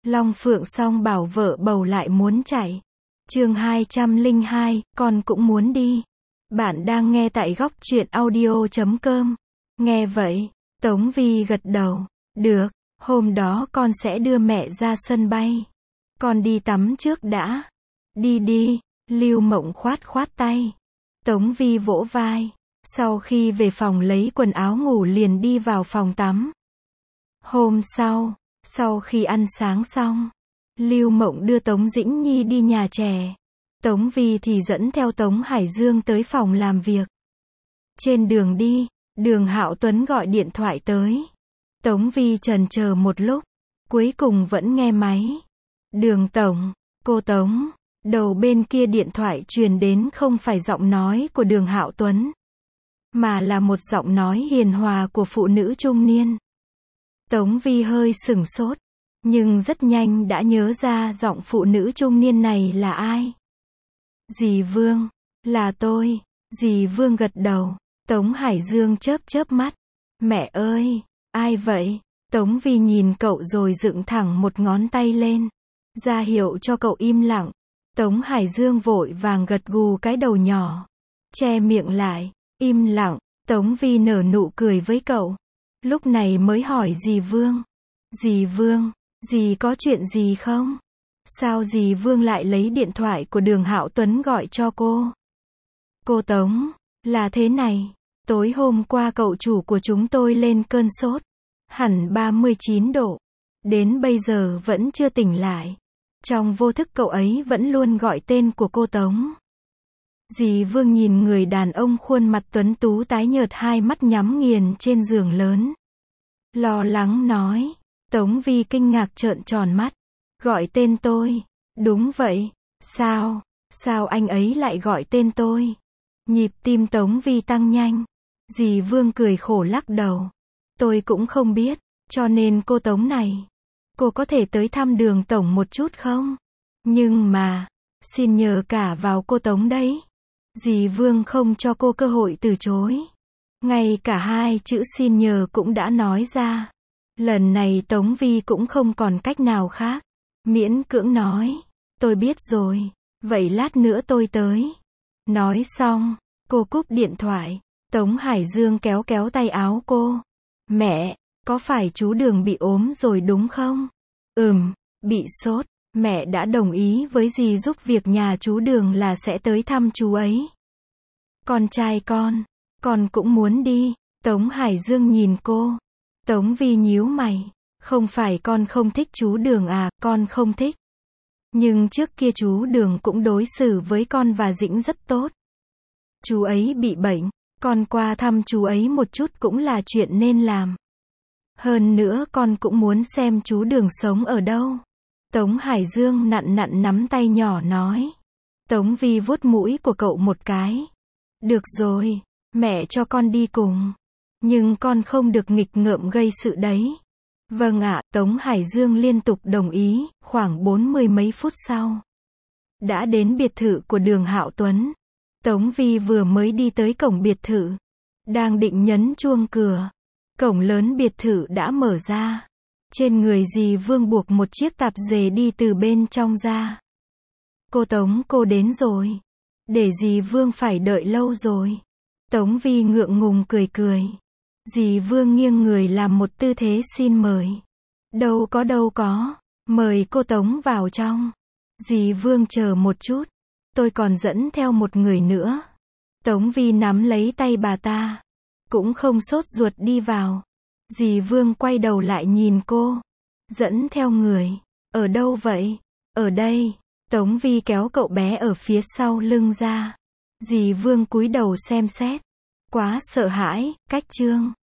Long Phượng song bảo vợ bầu lại muốn chạy. Chương 202, con cũng muốn đi. Bạn đang nghe tại góc truyện audio.com. Nghe vậy, Tống Vi gật đầu. Được, hôm đó con sẽ đưa mẹ ra sân bay. Con đi tắm trước đã. Đi đi, Lưu Mộng khoát khoát tay. Tống Vi vỗ vai. Sau khi về phòng lấy quần áo ngủ liền đi vào phòng tắm. Hôm sau khi ăn sáng xong, Lưu Mộng đưa Tống Dĩnh Nhi đi nhà trẻ. Tống Vi thì dẫn theo Tống Hải Dương tới phòng làm việc. Trên đường đi, Đường Hạo Tuấn gọi điện thoại tới. Tống Vi chần chờ một lúc, cuối cùng vẫn nghe máy. Đường tổng, cô Tống. Đầu bên kia điện thoại truyền đến không phải giọng nói của Đường Hạo Tuấn, mà là một giọng nói hiền hòa của phụ nữ trung niên. Tống Vi hơi sửng sốt, nhưng rất nhanh đã nhớ ra giọng phụ nữ trung niên này là ai. Dì Vương, là tôi. Dì Vương gật đầu. Tống Hải Dương chớp chớp mắt. Mẹ ơi, ai vậy? Tống Vi nhìn cậu rồi dựng thẳng một ngón tay lên, ra hiệu cho cậu im lặng. Tống Hải Dương vội vàng gật gù cái đầu nhỏ, che miệng lại, im lặng. Tống Vi nở nụ cười với cậu, lúc này mới hỏi dì Vương. Dì Vương, dì có chuyện gì không? Sao dì Vương lại lấy điện thoại của Đường Hạo Tuấn gọi cho cô? Cô Tống, là thế này, tối hôm qua cậu chủ của chúng tôi lên cơn sốt, hẳn 39 độ, đến bây giờ vẫn chưa tỉnh lại. Trong vô thức cậu ấy vẫn luôn gọi tên của cô Tống. Dì Vương nhìn người đàn ông khuôn mặt tuấn tú tái nhợt, hai mắt nhắm nghiền trên giường lớn, lo lắng nói. Tống Vi kinh ngạc trợn tròn mắt. Gọi tên tôi? Đúng vậy. Sao anh ấy lại gọi tên tôi? Nhịp tim Tống Vi tăng nhanh. Dì Vương cười khổ lắc đầu. Tôi cũng không biết, cho nên cô Tống này, cô có thể tới thăm Đường tổng một chút không? Nhưng mà, xin nhờ cả vào cô Tống đấy. Dì Vương không cho cô cơ hội từ chối. Ngay cả hai chữ xin nhờ cũng đã nói ra. Lần này Tống Vi cũng không còn cách nào khác, miễn cưỡng nói. Tôi biết rồi, vậy lát nữa tôi tới. Nói xong, cô cúp điện thoại. Tống Hải Dương kéo kéo tay áo cô. Mẹ, có phải chú Đường bị ốm rồi đúng không? Bị sốt. Mẹ đã đồng ý với dì giúp việc nhà chú Đường là sẽ tới thăm chú ấy. Con trai con cũng muốn đi. Tống Hải Dương nhìn cô. Tống Vi nhíu mày. Không phải con không thích chú Đường à, con không thích. Nhưng trước kia chú Đường cũng đối xử với con và Dĩnh rất tốt. Chú ấy bị bệnh, con qua thăm chú ấy một chút cũng là chuyện nên làm. Hơn nữa con cũng muốn xem chú Đường sống ở đâu. Tống Hải Dương nặn nặn nắm tay nhỏ nói. Tống Vi vuốt mũi của cậu một cái. Được rồi, mẹ cho con đi cùng. Nhưng con không được nghịch ngợm gây sự đấy. Vâng ạ, Tống Hải Dương liên tục đồng ý. Khoảng 40 mấy phút sau, đã đến biệt thự của Đường Hạo Tuấn. Tống Vi vừa mới đi tới cổng biệt thự, đang định nhấn chuông cửa, cổng lớn biệt thự đã mở ra. Trên người dì Vương buộc một chiếc tạp dề đi từ bên trong ra. Cô Tống, cô đến rồi. Để dì Vương phải đợi lâu rồi. Tống Vi ngượng ngùng cười. Dì Vương nghiêng người làm một tư thế xin mời. Đâu có. Mời cô Tống vào trong. Dì Vương chờ một chút. Tôi còn dẫn theo một người nữa. Tống Vi nắm lấy tay bà ta, cũng không sốt ruột đi vào. Dì Vương quay đầu lại nhìn cô. Dẫn theo người. Ở đâu vậy? Ở đây. Tống Vi kéo cậu bé ở phía sau lưng ra. Dì Vương cúi đầu xem xét. Quá sợ hãi, cách chương.